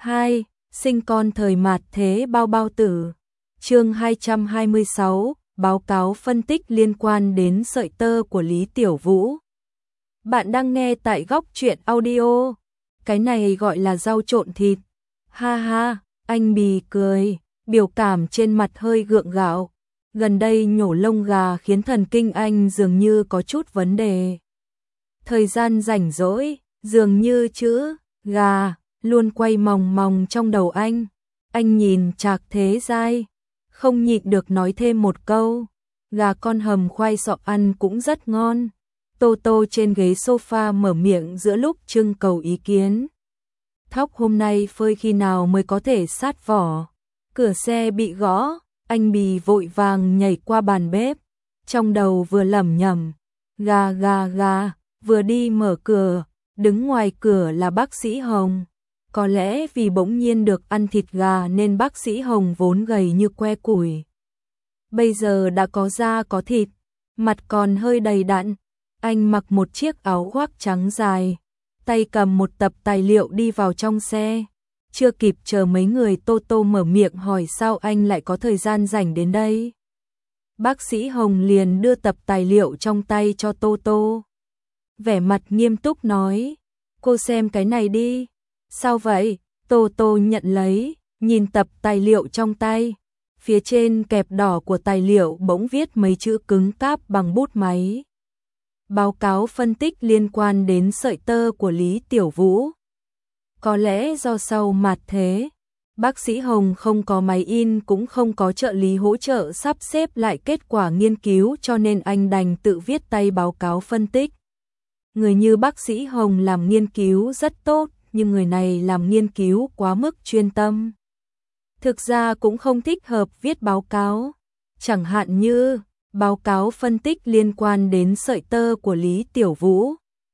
2. Sinh con thời mạt thế bao bao tử. Chương 226, báo cáo phân tích liên quan đến sợi tơ của Lý Tiểu Vũ. Bạn đang nghe tại Góc Truyện Audio. Cái này gọi là rau trộn thịt. Ha ha, anh Bì cười, biểu cảm trên mặt hơi gượng gạo. Gần đây nhổ lông gà khiến thần kinh anh dường như có chút vấn đề. Thời gian rảnh rỗi, dường như chữ gà luôn quay mòng mòng trong đầu anh. Anh nhìn Trạc Thế Giai, không nhịn được nói thêm một câu. Gà con hầm khoai sọ ăn cũng rất ngon. Tô Tô trên ghế sofa mở miệng giữa lúc trưng cầu ý kiến. Thóc hôm nay phơi khi nào mới có thể sát vỏ? Cửa xe bị gõ, anh Bì vội vàng nhảy qua bàn bếp. Trong đầu vừa lẩm nhẩm, gà gà gà, vừa đi mở cửa, đứng ngoài cửa là bác sĩ Hồng. Có lẽ vì bỗng nhiên được ăn thịt gà nên bác sĩ Hồng vốn gầy như que củi. Bây giờ đã có da có thịt, mặt còn hơi đầy đặn. Anh mặc một chiếc áo khoác trắng dài, tay cầm một tập tài liệu đi vào trong xe. Chưa kịp chờ mấy người Tô Tô mở miệng hỏi sao anh lại có thời gian rảnh đến đây. Bác sĩ Hồng liền đưa tập tài liệu trong tay cho Tô Tô. Vẻ mặt nghiêm túc nói, cô xem cái này đi. Sao vậy? Tô Tô nhận lấy, nhìn tập tài liệu trong tay. Phía trên kẹp đỏ của tài liệu bỗng viết mấy chữ cứng cáp bằng bút máy. Báo cáo phân tích liên quan đến sợi tơ của Lý Tiểu Vũ. Có lẽ do sau mạt thế, bác sĩ Hồng không có máy in cũng không có trợ lý hỗ trợ sắp xếp lại kết quả nghiên cứu cho nên anh đành tự viết tay báo cáo phân tích. Người như bác sĩ Hồng làm nghiên cứu rất tốt, nhưng người này làm nghiên cứu quá mức chuyên tâm. Thực ra cũng không thích hợp viết báo cáo. Chẳng hạn như báo cáo phân tích liên quan đến sợi tơ của Lý Tiểu Vũ.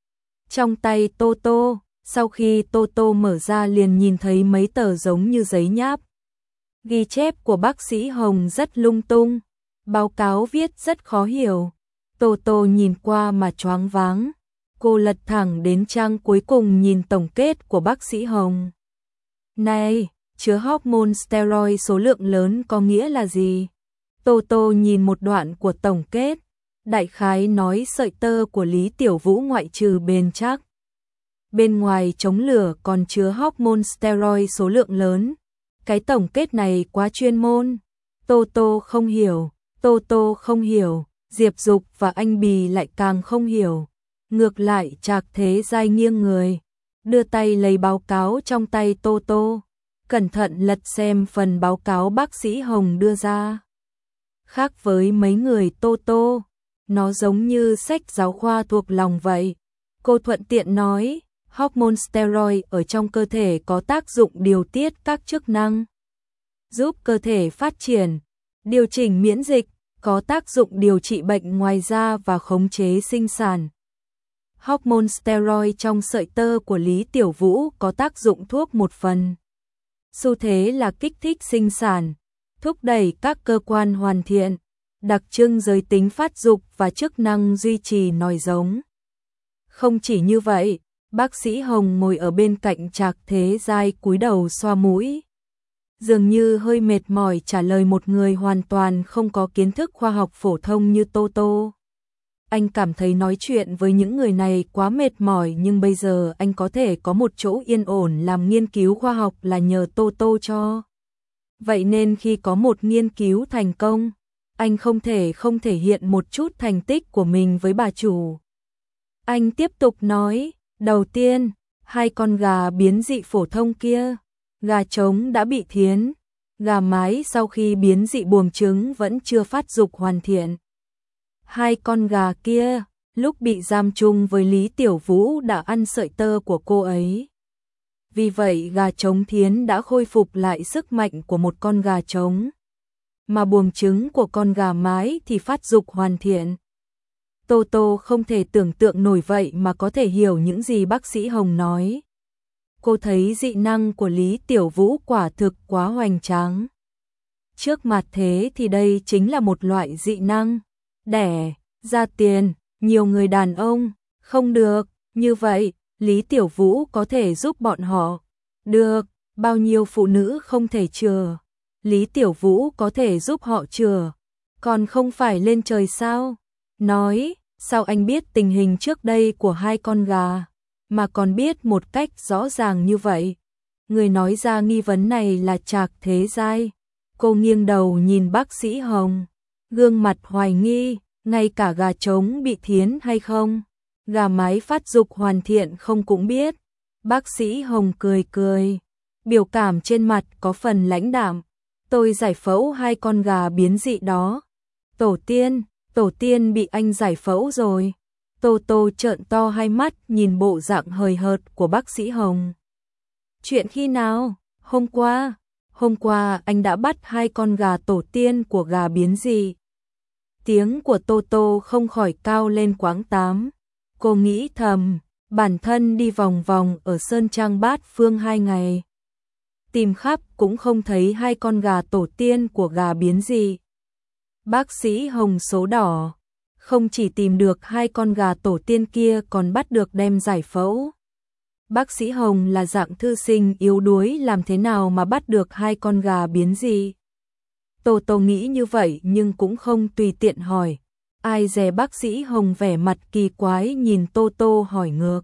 Trong tay Tô Tô, sau khi Tô Tô mở ra liền nhìn thấy mấy tờ giống như giấy nháp. Ghi chép của bác sĩ Hồng rất lung tung, báo cáo viết rất khó hiểu. Tô Tô nhìn qua mà choáng váng. Cô lật thẳng đến trang cuối cùng nhìn tổng kết của bác sĩ Hồng. Này, chứa hormone steroid số lượng lớn có nghĩa là gì? Tô Tô nhìn một đoạn của tổng kết, đại khái nói sợi tơ của Lý Tiểu Vũ ngoại trừ bền chắc, bên ngoài chống lửa còn chứa hormone steroid số lượng lớn. Cái tổng kết này quá chuyên môn. Tô Tô không hiểu, Tô Tô không hiểu, Diệp Dục và anh Bì lại càng không hiểu. Ngược lại Trạc Thế Giai nghiêng người, đưa tay lấy báo cáo trong tay Tô Tô, cẩn thận lật xem phần báo cáo bác sĩ Hồng đưa ra. Khác với mấy người Tô Tô, nó giống như sách giáo khoa thuộc lòng vậy. Cô thuận tiện nói, hormone steroid ở trong cơ thể có tác dụng điều tiết các chức năng, giúp cơ thể phát triển, điều chỉnh miễn dịch, có tác dụng điều trị bệnh ngoài da và khống chế sinh sản. Hormone steroid trong sợi tơ của Lý Tiểu Vũ có tác dụng thuốc một phần. Xu thế là kích thích sinh sản, thúc đẩy các cơ quan hoàn thiện, đặc trưng giới tính phát dục và chức năng duy trì nòi giống. Không chỉ như vậy, bác sĩ Hồng ngồi ở bên cạnh Trạc Thế Giai cúi đầu xoa mũi. Dường như hơi mệt mỏi trả lời một người hoàn toàn không có kiến thức khoa học phổ thông như Tô Tô. Anh cảm thấy nói chuyện với những người này quá mệt mỏi nhưng bây giờ anh có thể có một chỗ yên ổn làm nghiên cứu khoa học là nhờ Tô Tô cho. Vậy nên khi có một nghiên cứu thành công, anh không thể hiện một chút thành tích của mình với bà chủ. Anh tiếp tục nói, đầu tiên, 2 con gà biến dị phổ thông kia, gà trống đã bị thiến, gà mái sau khi biến dị buồng trứng vẫn chưa phát dục hoàn thiện. 2 con gà kia, lúc bị giam chung với Lý Tiểu Vũ đã ăn sợi tơ của cô ấy. Vì vậy gà trống thiến đã khôi phục lại sức mạnh của một con gà trống, mà buồng trứng của con gà mái thì phát dục hoàn thiện. Tô Tô không thể tưởng tượng nổi vậy mà có thể hiểu những gì bác sĩ Hồng nói. Cô thấy dị năng của Lý Tiểu Vũ quả thực quá hoành tráng. Trước mặt thế thì đây chính là một loại dị năng. Đẻ ra tiền, nhiều người đàn ông, không được, như vậy, Lý Tiểu Vũ có thể giúp bọn họ. Được, Bao nhiêu phụ nữ không thể chừa, Lý Tiểu Vũ có thể giúp họ chừa, còn không phải lên trời sao? Nói, sao anh biết tình hình trước đây của hai con gà, mà còn biết một cách rõ ràng như vậy? Người nói ra nghi vấn này là Trạc Thế Giai. Cô nghiêng đầu nhìn bác sĩ Hồng, gương mặt hoài nghi, ngay cả gà trống bị thiến hay không, gà mái phát dục hoàn thiện không cũng biết. Bác sĩ Hồng cười cười, biểu cảm trên mặt có phần lãnh đạm. Tôi giải phẫu hai con gà biến dị đó. Tổ tiên bị anh giải phẫu rồi. Tô Tô trợn to hai mắt nhìn bộ dạng hời hợt của bác sĩ Hồng. Chuyện khi nào? Hôm qua anh đã bắt hai con gà tổ tiên của gà biến dị. Tiếng của Tô Tô không khỏi cao lên quãng 8. Cô nghĩ thầm, bản thân đi vòng vòng ở Sơn Trang Bát Phương 2 ngày. Tìm khắp cũng không thấy hai con gà tổ tiên của gà biến dị. Bác sĩ Hồng số đỏ, không chỉ tìm được hai con gà tổ tiên kia còn bắt được đem giải phẫu. Bác sĩ Hồng là dạng thư sinh yếu đuối, làm thế nào mà bắt được hai con gà biến dị? Tô Tô nghĩ như vậy nhưng cũng không tùy tiện hỏi. Ai dè bác sĩ Hồng vẻ mặt kỳ quái nhìn Tô Tô hỏi ngược.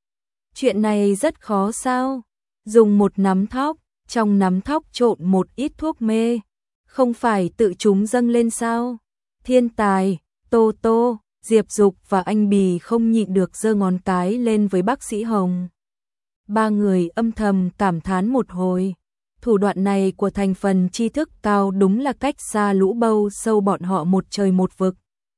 Chuyện này rất khó sao? Dùng một nắm thóc, trong nắm thóc trộn một ít thuốc mê, không phải tự chúng dâng lên sao? Thiên tài, Tô Tô, Diệp Dục và anh Bì không nhịn được giơ ngón cái lên với bác sĩ Hồng. Ba người âm thầm cảm thán một hồi. Thủ đoạn này của thành phần tri thức cao đúng là cách xa lũ bâu sâu bọn họ một trời một vực.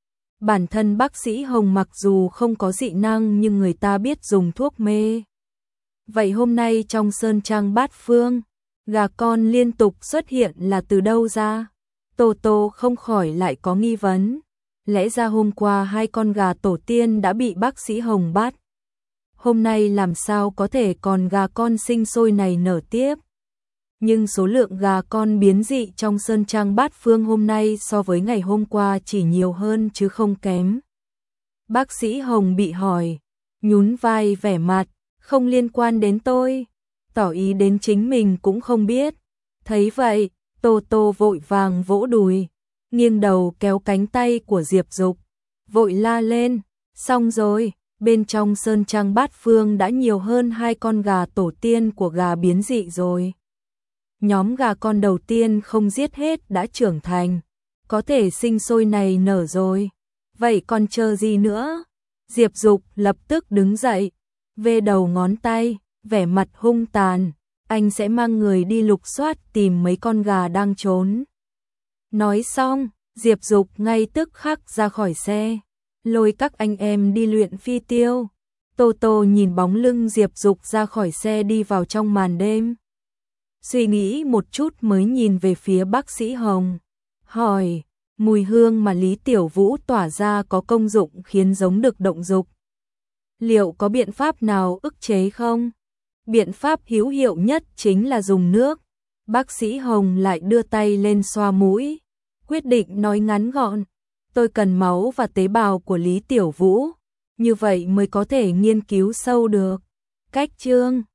Bản thân bác sĩ Hồng mặc dù không có dị năng nhưng người ta biết dùng thuốc mê. Vậy hôm nay trong Sơn Trang Bát Phương, gà con liên tục xuất hiện là từ đâu ra? Tô Tô không khỏi lại có nghi vấn. Lẽ ra hôm qua hai con gà tổ tiên đã bị bác sĩ Hồng bắt. Hôm nay làm sao có thể còn gà con sinh sôi này nở tiếp? Nhưng số lượng gà con biến dị trong Sơn Trang Bát Phương hôm nay so với ngày hôm qua chỉ nhiều hơn chứ không kém. Bác sĩ Hồng bị hỏi, nhún vai vẻ mặt, không liên quan đến tôi, tỏ ý đến chính mình cũng không biết. Thấy vậy, Tô Tô vội vàng vỗ đùi, nghiêng đầu kéo cánh tay của Diệp Dục, vội la lên, xong rồi, bên trong Sơn Trang Bát Phương đã nhiều hơn hai con gà tổ tiên của gà biến dị rồi. Nhóm gà con đầu tiên không giết hết đã trưởng thành, có thể sinh sôi này nở rồi. Vậy còn chờ gì nữa? Diệp Dục lập tức đứng dậy, vê đầu ngón tay, vẻ mặt hung tàn, anh sẽ mang người đi lục soát tìm mấy con gà đang trốn. Nói xong, Diệp Dục ngay tức khắc ra khỏi xe, lôi các anh em đi luyện phi tiêu. Tô Tô nhìn bóng lưng Diệp Dục ra khỏi xe đi vào trong màn đêm. Suy nghĩ một chút mới nhìn về phía bác sĩ Hồng, hỏi, mùi hương mà Lý Tiểu Vũ tỏa ra có công dụng khiến giống đực động dục. Liệu có biện pháp nào ức chế không? Biện pháp hữu hiệu nhất chính là dùng nước. Bác sĩ Hồng lại đưa tay lên xoa mũi, quyết định nói ngắn gọn, tôi cần máu và tế bào của Lý Tiểu Vũ, như vậy mới có thể nghiên cứu sâu được. Cách chương